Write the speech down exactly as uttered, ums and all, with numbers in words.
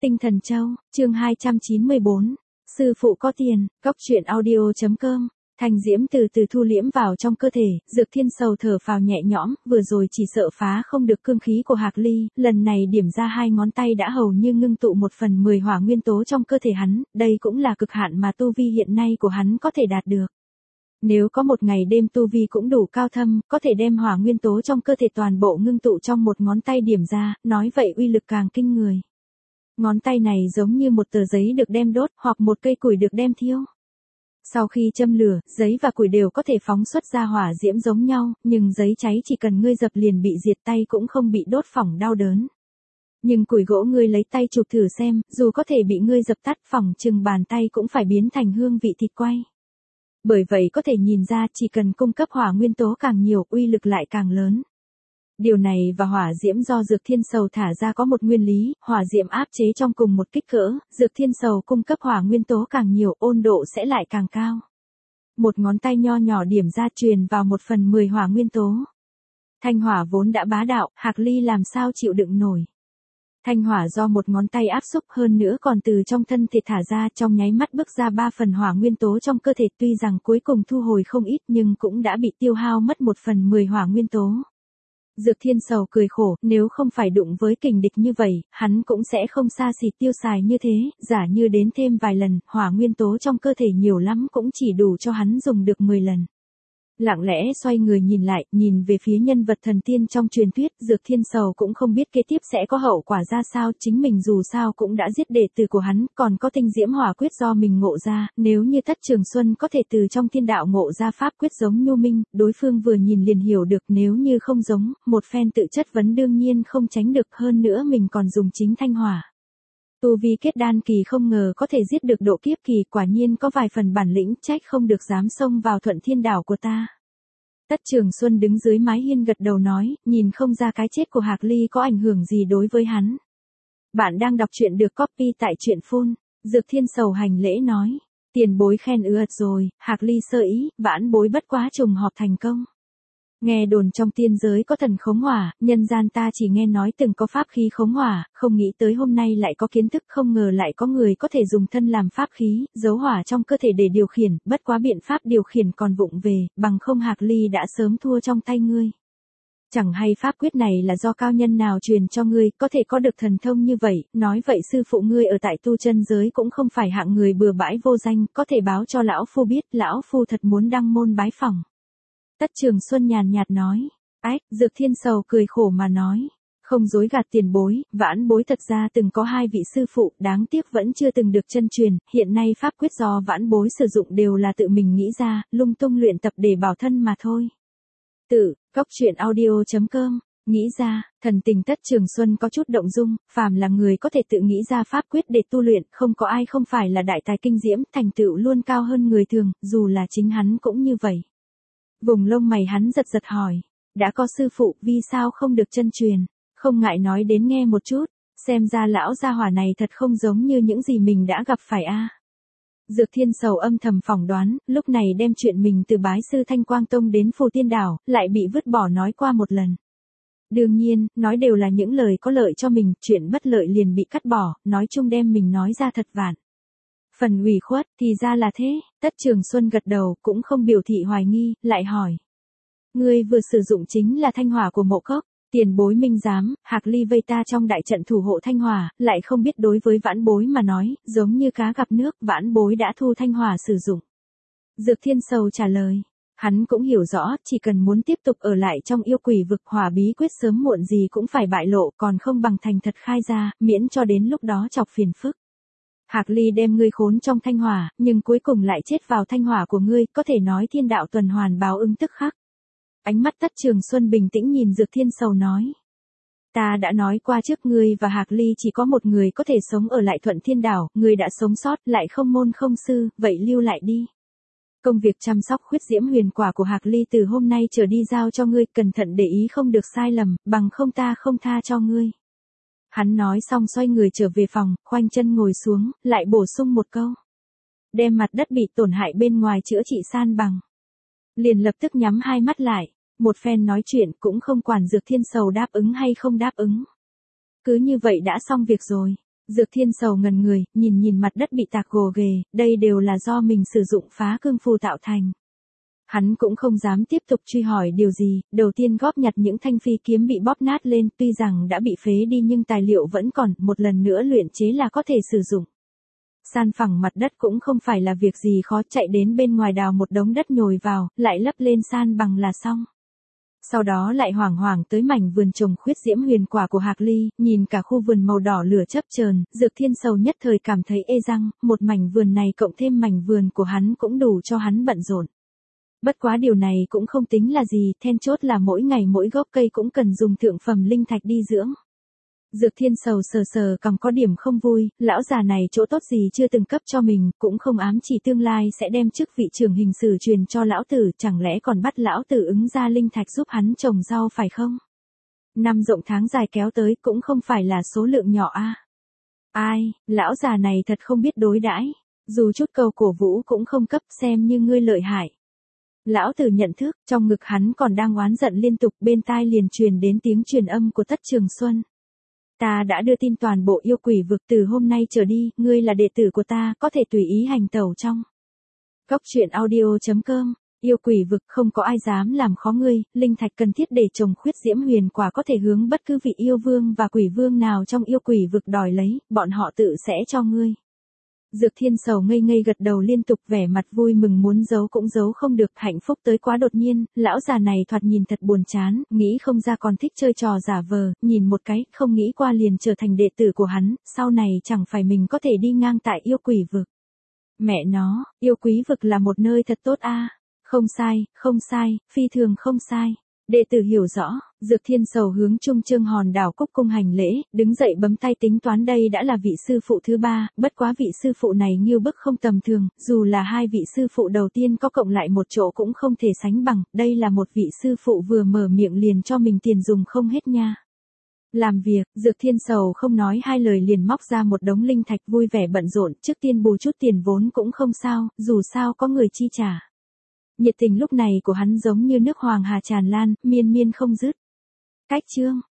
Tinh Thần Châu, chương hai trăm chín mươi bốn. Sư phụ có tiền, góc truyện audio chấm com. Thanh diễm từ từ thu liễm vào trong cơ thể, Dược Thiên Sầu thở phào nhẹ nhõm, vừa rồi chỉ sợ phá không được cương khí của Hạc Ly, lần này điểm ra hai ngón tay đã hầu như ngưng tụ một phần mười hỏa nguyên tố trong cơ thể hắn, đây cũng là cực hạn mà tu vi hiện nay của hắn có thể đạt được. Nếu có một ngày đêm tu vi cũng đủ cao thâm, có thể đem hỏa nguyên tố trong cơ thể toàn bộ ngưng tụ trong một ngón tay điểm ra, nói vậy uy lực càng kinh người. Ngón tay này giống như một tờ giấy được đem đốt, hoặc một cây củi được đem thiêu. Sau khi châm lửa, giấy và củi đều có thể phóng xuất ra hỏa diễm giống nhau, nhưng giấy cháy chỉ cần ngươi dập liền bị diệt, tay cũng không bị đốt phỏng đau đớn. Nhưng củi gỗ ngươi lấy tay chụp thử xem, dù có thể bị ngươi dập tắt phỏng chừng bàn tay cũng phải biến thành hương vị thịt quay. Bởi vậy có thể nhìn ra chỉ cần cung cấp hỏa nguyên tố càng nhiều, uy lực lại càng lớn. Điều này và hỏa diễm do Dược Thiên Sầu thả ra có một nguyên lý, hỏa diễm áp chế trong cùng một kích cỡ, Dược Thiên Sầu cung cấp hỏa nguyên tố càng nhiều, ôn độ sẽ lại càng cao. Một ngón tay nho nhỏ điểm ra truyền vào một phần mười hỏa nguyên tố. Thanh hỏa vốn đã bá đạo, Hạc Ly làm sao chịu đựng nổi. Thanh hỏa do một ngón tay áp xúc hơn nữa còn từ trong thân thể thả ra, trong nháy mắt bước ra ba phần hỏa nguyên tố trong cơ thể, tuy rằng cuối cùng thu hồi không ít nhưng cũng đã bị tiêu hao mất một phần mười hỏa nguyên tố. Dược Thiên Sầu cười khổ, nếu không phải đụng với kình địch như vậy, hắn cũng sẽ không xa xỉ tiêu xài như thế, giả như đến thêm vài lần, hỏa nguyên tố trong cơ thể nhiều lắm cũng chỉ đủ cho hắn dùng được mười lần. Lặng lẽ xoay người nhìn lại, nhìn về phía nhân vật thần tiên trong truyền thuyết, Dược Thiên Sầu cũng không biết kế tiếp sẽ có hậu quả ra sao, chính mình dù sao cũng đã giết đệ tử của hắn, còn có tinh diễm hỏa quyết do mình ngộ ra, nếu như Thất Trường Xuân có thể từ trong thiên đạo ngộ ra pháp quyết giống Nhu Minh, đối phương vừa nhìn liền hiểu được, nếu như không giống, một phen tự chất vấn đương nhiên không tránh được, hơn nữa mình còn dùng chính thanh hỏa. Tu vi kết đan kỳ không ngờ có thể giết được độ kiếp kỳ, quả nhiên có vài phần bản lĩnh, trách không được dám xông vào Thuận Thiên đảo của ta. Tất Trường Xuân đứng dưới mái hiên gật đầu nói, nhìn không ra cái chết của Hạc Ly có ảnh hưởng gì đối với hắn. Bạn đang đọc truyện được copy tại truyện phun. Dược Thiên Sầu hành lễ nói, tiền bối khen ư ật rồi, Hạc Ly sơ ý, vãn bối bất quá trùng họp thành công. Nghe đồn trong tiên giới có thần khống hỏa, nhân gian ta chỉ nghe nói từng có pháp khí khống hỏa, không nghĩ tới hôm nay lại có kiến thức, không ngờ lại có người có thể dùng thân làm pháp khí, giấu hỏa trong cơ thể để điều khiển, bất quá biện pháp điều khiển còn vụng về, bằng không Hạc Ly đã sớm thua trong tay ngươi. Chẳng hay pháp quyết này là do cao nhân nào truyền cho ngươi, có thể có được thần thông như vậy, nói vậy sư phụ ngươi ở tại tu chân giới cũng không phải hạng người bừa bãi vô danh, có thể báo cho lão phu biết, lão phu thật muốn đăng môn bái phỏng. Tất Trường Xuân nhàn nhạt nói, ách, Dược Thiên Sầu cười khổ mà nói, không dối gạt tiền bối, vãn bối thật ra từng có hai vị sư phụ, đáng tiếc vẫn chưa từng được chân truyền, hiện nay pháp quyết do vãn bối sử dụng đều là tự mình nghĩ ra, lung tung luyện tập để bảo thân mà thôi. Tự, góc truyện audio chấm com, nghĩ ra, thần tình Tất Trường Xuân có chút động dung, phàm là người có thể tự nghĩ ra pháp quyết để tu luyện, không có ai không phải là đại tài kinh diễm, thành tựu luôn cao hơn người thường, dù là chính hắn cũng như vậy. Vùng lông mày hắn giật giật hỏi, đã có sư phụ, vì sao không được chân truyền, không ngại nói đến nghe một chút, xem ra lão gia hỏa này thật không giống như những gì mình đã gặp phải a. Dược Thiên Sầu âm thầm phỏng đoán, lúc này đem chuyện mình từ bái sư Thanh Quang Tông đến Phù Tiên Đảo, lại bị vứt bỏ nói qua một lần. Đương nhiên, nói đều là những lời có lợi cho mình, chuyện bất lợi liền bị cắt bỏ, nói chung đem mình nói ra thật vạn. Phần ủy khuất, thì ra là thế, Tất Trường Xuân gật đầu, cũng không biểu thị hoài nghi, lại hỏi. Ngươi vừa sử dụng chính là thanh hỏa của Mộ Cốc, tiền bối minh giám, Hạc Ly vây ta trong đại trận thủ hộ thanh hỏa, lại không biết đối với vãn bối mà nói, giống như cá gặp nước, vãn bối đã thu thanh hỏa sử dụng. Dược Thiên Sầu trả lời, hắn cũng hiểu rõ, chỉ cần muốn tiếp tục ở lại trong yêu quỷ vực, hỏa bí quyết sớm muộn gì cũng phải bại lộ, còn không bằng thành thật khai ra, miễn cho đến lúc đó chọc phiền phức. Hạc Ly đem ngươi khốn trong thanh hỏa, nhưng cuối cùng lại chết vào thanh hỏa của ngươi, có thể nói thiên đạo tuần hoàn báo ứng tức khắc. Ánh mắt Tất Trường Xuân bình tĩnh nhìn Dược Thiên Sầu nói. Ta đã nói qua trước, ngươi và Hạc Ly chỉ có một người có thể sống ở lại Thuận Thiên đảo, ngươi đã sống sót, lại không môn không sư, vậy lưu lại đi. Công việc chăm sóc khuyết diễm huyền quả của Hạc Ly từ hôm nay trở đi giao cho ngươi, cẩn thận để ý không được sai lầm, bằng không ta không tha cho ngươi. Hắn nói xong xoay người trở về phòng, khoanh chân ngồi xuống, lại bổ sung một câu. Đem mặt đất bị tổn hại bên ngoài chữa trị san bằng. Liền lập tức nhắm hai mắt lại, một phen nói chuyện cũng không quản Dược Thiên Sầu đáp ứng hay không đáp ứng. Cứ như vậy đã xong việc rồi. Dược Thiên Sầu ngần người, nhìn nhìn mặt đất bị tạc gồ ghề, đây đều là do mình sử dụng phá cương phù tạo thành. Hắn cũng không dám tiếp tục truy hỏi điều gì, đầu tiên góp nhặt những thanh phi kiếm bị bóp nát lên, tuy rằng đã bị phế đi nhưng tài liệu vẫn còn, một lần nữa luyện chế là có thể sử dụng. San phẳng mặt đất cũng không phải là việc gì khó, chạy đến bên ngoài đào một đống đất nhồi vào, lại lấp lên san bằng là xong. Sau đó lại hoảng hoảng tới mảnh vườn trồng khuyết diễm huyền quả của Hạc Ly, nhìn cả khu vườn màu đỏ lửa chớp chờn, Dược Thiên Sầu nhất thời cảm thấy ê răng, một mảnh vườn này cộng thêm mảnh vườn của hắn cũng đủ cho hắn bận rộn. Bất quá điều này cũng không tính là gì, then chốt là mỗi ngày mỗi gốc cây cũng cần dùng thượng phẩm linh thạch đi dưỡng. Dược Thiên Sầu sờ sờ cằm có điểm không vui, lão già này chỗ tốt gì chưa từng cấp cho mình, cũng không ám chỉ tương lai sẽ đem chức vị trưởng hình sử truyền cho lão tử, chẳng lẽ còn bắt lão tử ứng ra linh thạch giúp hắn trồng rau phải không? Năm rộng tháng dài kéo tới cũng không phải là số lượng nhỏ a. À. Ai, lão già này thật không biết đối đãi, dù chút câu cổ vũ cũng không cấp, xem như ngươi lợi hại. Lão tử nhận thức, trong ngực hắn còn đang oán giận liên tục, bên tai liền truyền đến tiếng truyền âm của Tất Trường Xuân. Ta đã đưa tin toàn bộ yêu quỷ vực, từ hôm nay trở đi, ngươi là đệ tử của ta, có thể tùy ý hành tẩu trong. Cốc truyện audio chấm com, yêu quỷ vực không có ai dám làm khó ngươi, linh thạch cần thiết để trồng khuyết diễm huyền quả có thể hướng bất cứ vị yêu vương và quỷ vương nào trong yêu quỷ vực đòi lấy, bọn họ tự sẽ cho ngươi. Dược Thiên Sầu ngây ngây gật đầu liên tục, vẻ mặt vui mừng muốn giấu cũng giấu không được, hạnh phúc tới quá đột nhiên, lão già này thoạt nhìn thật buồn chán, nghĩ không ra còn thích chơi trò giả vờ, nhìn một cái, không nghĩ qua liền trở thành đệ tử của hắn, sau này chẳng phải mình có thể đi ngang tại yêu quỷ vực. Mẹ nó, yêu quý vực là một nơi thật tốt a. À. Không sai, không sai, phi thường không sai. Đệ tử hiểu rõ, Dược Thiên Sầu hướng Trung Trương Hòn đảo cúc cung hành lễ, đứng dậy bấm tay tính toán đây đã là vị sư phụ thứ ba, bất quá vị sư phụ này nghiêu bức không tầm thường, dù là hai vị sư phụ đầu tiên có cộng lại một chỗ cũng không thể sánh bằng, đây là một vị sư phụ vừa mở miệng liền cho mình tiền dùng không hết nha. Làm việc, Dược Thiên Sầu không nói hai lời liền móc ra một đống linh thạch vui vẻ bận rộn, trước tiên bù chút tiền vốn cũng không sao, dù sao có người chi trả. Nhiệt tình lúc này của hắn giống như nước hoàng hà tràn lan, miên miên không dứt. Cách chương